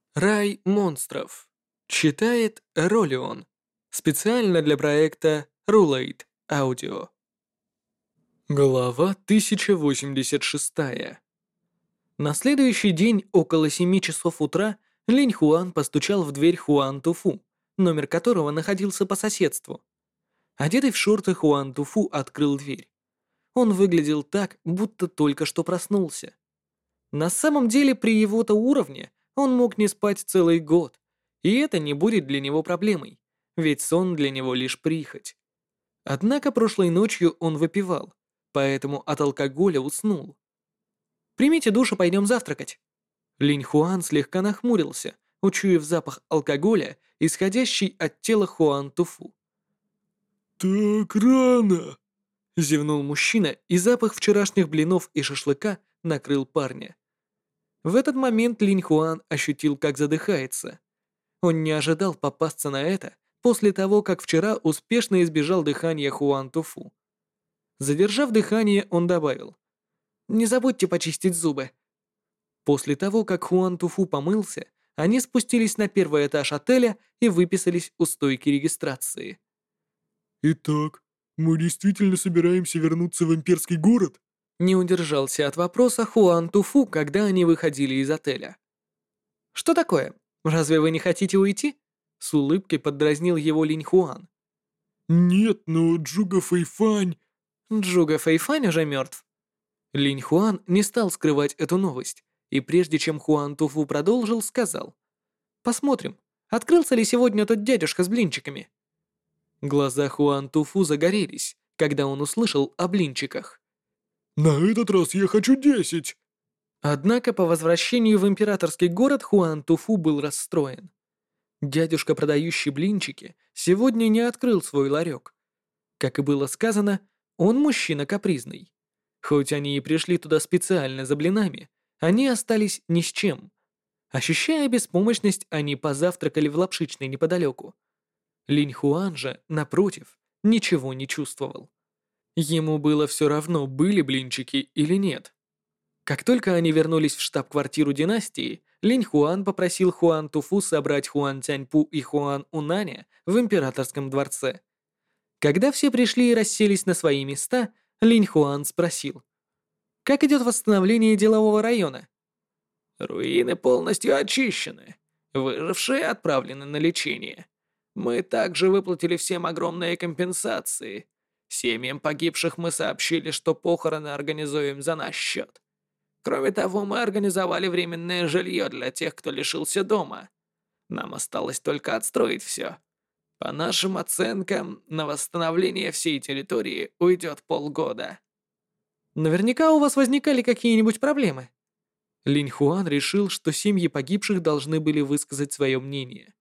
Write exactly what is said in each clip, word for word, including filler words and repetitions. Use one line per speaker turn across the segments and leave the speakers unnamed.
Рай монстров. Читает Ролион. Специально для проекта Rulate Audio. Глава тысяча восемьдесят шесть. На следующий день около семи часов утра Линь Хуан постучал в дверь Хуан Туфу, номер которого находился по соседству. Одетый в шорты, Хуан Туфу открыл дверь. Он выглядел так, будто только что проснулся. На самом деле, при его-то уровне он мог не спать целый год, и это не будет для него проблемой, ведь сон для него лишь прихоть. Однако прошлой ночью он выпивал, поэтому от алкоголя уснул. «Примите душ и пойдем завтракать». Линь Хуан слегка нахмурился, учуяв запах алкоголя, исходящий от тела Хуан Туфу.
«Так рано!»
— зевнул мужчина, и запах вчерашних блинов и шашлыка накрыл парня. В этот момент Линь Хуан ощутил, как задыхается. Он не ожидал попасться на это после того, как вчера успешно избежал дыхания Хуан Туфу. Задержав дыхание, он добавил: «Не забудьте почистить зубы». После того, как Хуан Туфу помылся, они спустились на первый этаж отеля и выписались у стойки регистрации.
«Итак, мы действительно собираемся вернуться в имперский город?»
Не удержался от вопроса Хуан Туфу, когда они выходили из отеля. «Что такое? Разве вы не хотите уйти?» С улыбкой поддразнил его Линь Хуан.
«Нет, но Джуга Фэйфань...»
Джуга Фэйфань уже мертв. Линь Хуан не стал скрывать эту новость, и прежде чем Хуан Туфу продолжил, сказал: «Посмотрим, открылся ли сегодня тот дядюшка с блинчиками». Глаза Хуан Туфу загорелись, когда он услышал о блинчиках.
«На этот раз я хочу десять!»
Однако по возвращению в императорский город Хуан Туфу был расстроен. Дядюшка, продающий блинчики, сегодня не открыл свой ларек. Как и было сказано, он мужчина капризный. Хоть они и пришли туда специально за блинами, они остались ни с чем. Ощущая беспомощность, они позавтракали в лапшичной неподалеку. Линь Хуан же, напротив, ничего не чувствовал. Ему было все равно, были блинчики или нет. Как только они вернулись в штаб-квартиру династии, Линь Хуан попросил Хуан Туфу собрать Хуан Тяньпу и Хуан Унаня в императорском дворце. Когда все пришли и расселись на свои места, Линь Хуан спросил: «Как идет восстановление делового района?»
«Руины полностью очищены. Выжившие отправлены на лечение. Мы также выплатили всем огромные компенсации. Семьям погибших мы сообщили, что похороны организуем за наш счет. Кроме того, мы организовали временное жилье для тех, кто лишился дома. Нам осталось только отстроить все. По нашим оценкам, на восстановление всей территории уйдет полгода».
«Наверняка у вас возникали какие-нибудь проблемы?» Линь Хуан решил, что семьи погибших должны были высказать свое мнение.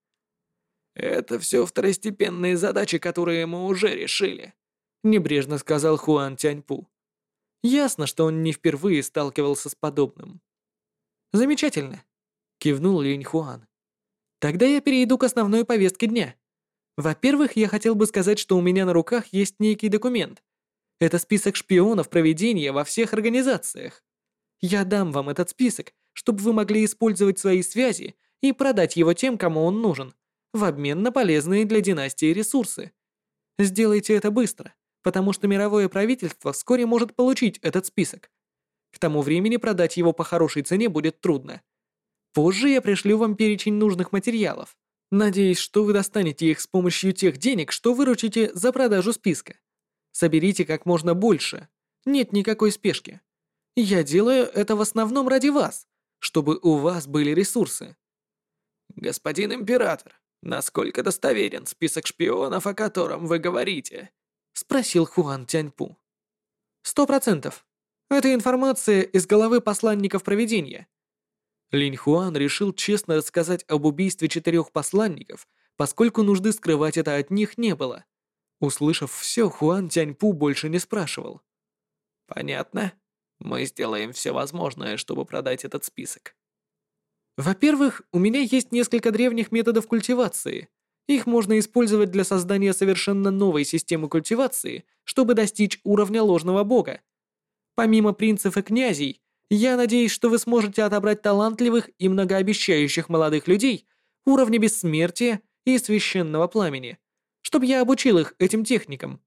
«Это все второстепенные задачи, которые мы уже решили»,
— небрежно сказал Хуан Тяньпу. Ясно, что он не впервые сталкивался с подобным. «Замечательно», — кивнул Линь Хуан. «Тогда я перейду к основной повестке дня. Во-первых, я хотел бы сказать, что у меня на руках есть некий документ. Это список шпионов проведения во всех организациях. Я дам вам этот список, чтобы вы могли использовать свои связи и продать его тем, кому он нужен, в обмен на полезные для династии ресурсы. Сделайте это быстро, потому что мировое правительство вскоре может получить этот список. К тому времени продать его по хорошей цене будет трудно. Позже я пришлю вам перечень нужных материалов. Надеюсь, что вы достанете их с помощью тех денег, что выручите за продажу списка. Соберите как можно больше. Нет никакой спешки. Я делаю это в основном ради вас, чтобы у вас были ресурсы».
«Господин император, насколько достоверен список шпионов, о котором вы говорите?»
— спросил Хуан Тяньпу. «Сто процентов. Это информация из головы посланников провидения». Линь Хуан решил честно рассказать об убийстве четырех посланников, поскольку нужды скрывать это от них не было. Услышав все, Хуан Тяньпу больше не спрашивал.
«Понятно. Мы сделаем все возможное, чтобы продать этот список».
Во-первых, у меня есть несколько древних методов культивации. Их можно использовать для создания совершенно новой системы культивации, чтобы достичь уровня ложного бога. Помимо принцев и князей, Я надеюсь, что вы сможете отобрать талантливых и многообещающих молодых людей уровня бессмертия и священного пламени, чтобы я обучил их этим техникам».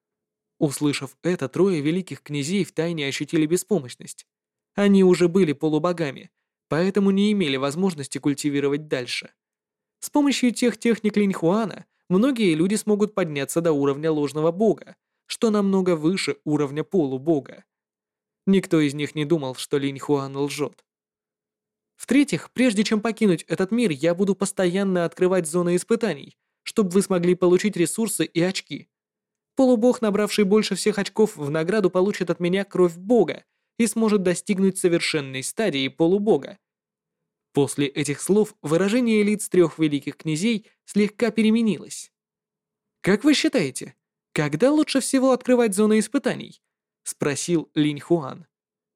Услышав это, трое великих князей втайне ощутили беспомощность. Они уже были полубогами, поэтому не имели возможности культивировать дальше. С помощью тех техник Линьхуана многие люди смогут подняться до уровня ложного бога, что намного выше уровня полубога. Никто из них не думал, что Линьхуан лжет. В-третьих, прежде чем покинуть этот мир, я буду постоянно открывать зоны испытаний, чтобы вы смогли получить ресурсы и очки. Полубог, набравший больше всех очков, в награду получит от меня кровь бога и сможет достигнуть совершенной стадии полубога. После этих слов выражение лиц трех великих князей слегка переменилось. «Как вы считаете, когда лучше всего открывать зоны испытаний?» — спросил Линьхуан.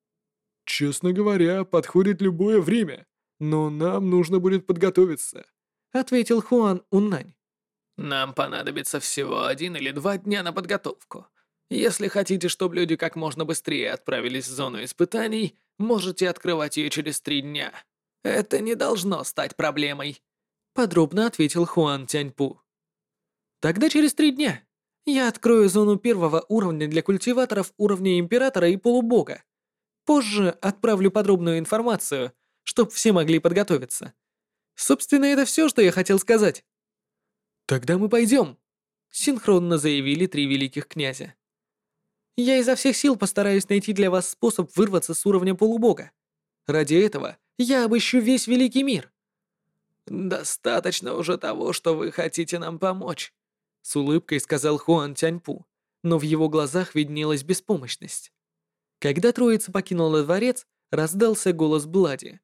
«Честно говоря, подходит любое время, но нам нужно будет подготовиться»,
— ответил Хуан Уннань.
Нам понадобится всего один или два дня на подготовку. Если хотите, чтобы люди как можно быстрее отправились в зону испытаний, можете открывать ее через три дня. Это не должно стать проблемой», —
подробно ответил Хуан Тяньпу. «Тогда через три дня я открою зону первого уровня для культиваторов уровня Императора и Полубога. Позже отправлю подробную информацию, чтобы все могли подготовиться. Собственно, это все, что я хотел сказать». «Тогда мы пойдем», — синхронно заявили три великих князя. «Я изо всех сил постараюсь найти для вас способ вырваться с уровня полубога. Ради этого я обыщу весь великий мир».
«Достаточно уже того, что вы хотите нам помочь»,
— с улыбкой сказал Хуан Тяньпу, но в его глазах виднелась беспомощность. Когда троица покинула дворец, раздался голос Блади.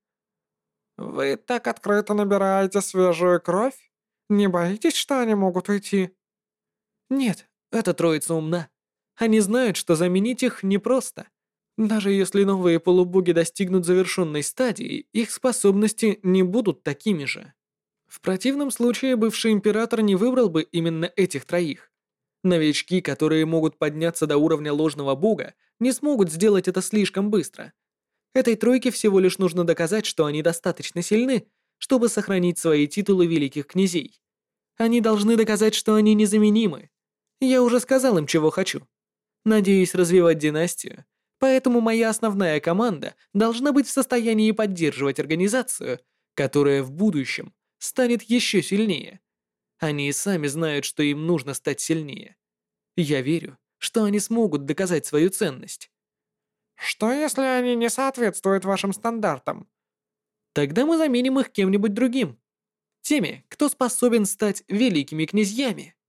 «Вы так открыто набираете свежую кровь? Не боитесь, что они могут уйти?»
«Нет, эта троица умна. Они знают, что заменить их непросто. Даже если новые полубоги достигнут завершенной стадии, их способности не будут такими же. В противном случае бывший император не выбрал бы именно этих троих. Новички, которые могут подняться до уровня ложного бога, не смогут сделать это слишком быстро. Этой тройке всего лишь нужно доказать, что они достаточно сильны, чтобы сохранить свои титулы великих князей. Они должны доказать, что они незаменимы. Я уже сказал им, чего хочу. Надеюсь развивать династию, поэтому моя основная команда должна быть в состоянии поддерживать организацию, которая в будущем станет еще сильнее. Они и сами знают, что им нужно стать сильнее. Я верю, что они смогут доказать свою ценность.
«Что, если они не соответствуют вашим стандартам?»
Тогда мы заменим их кем-нибудь другим. Теми, кто способен стать великими князьями.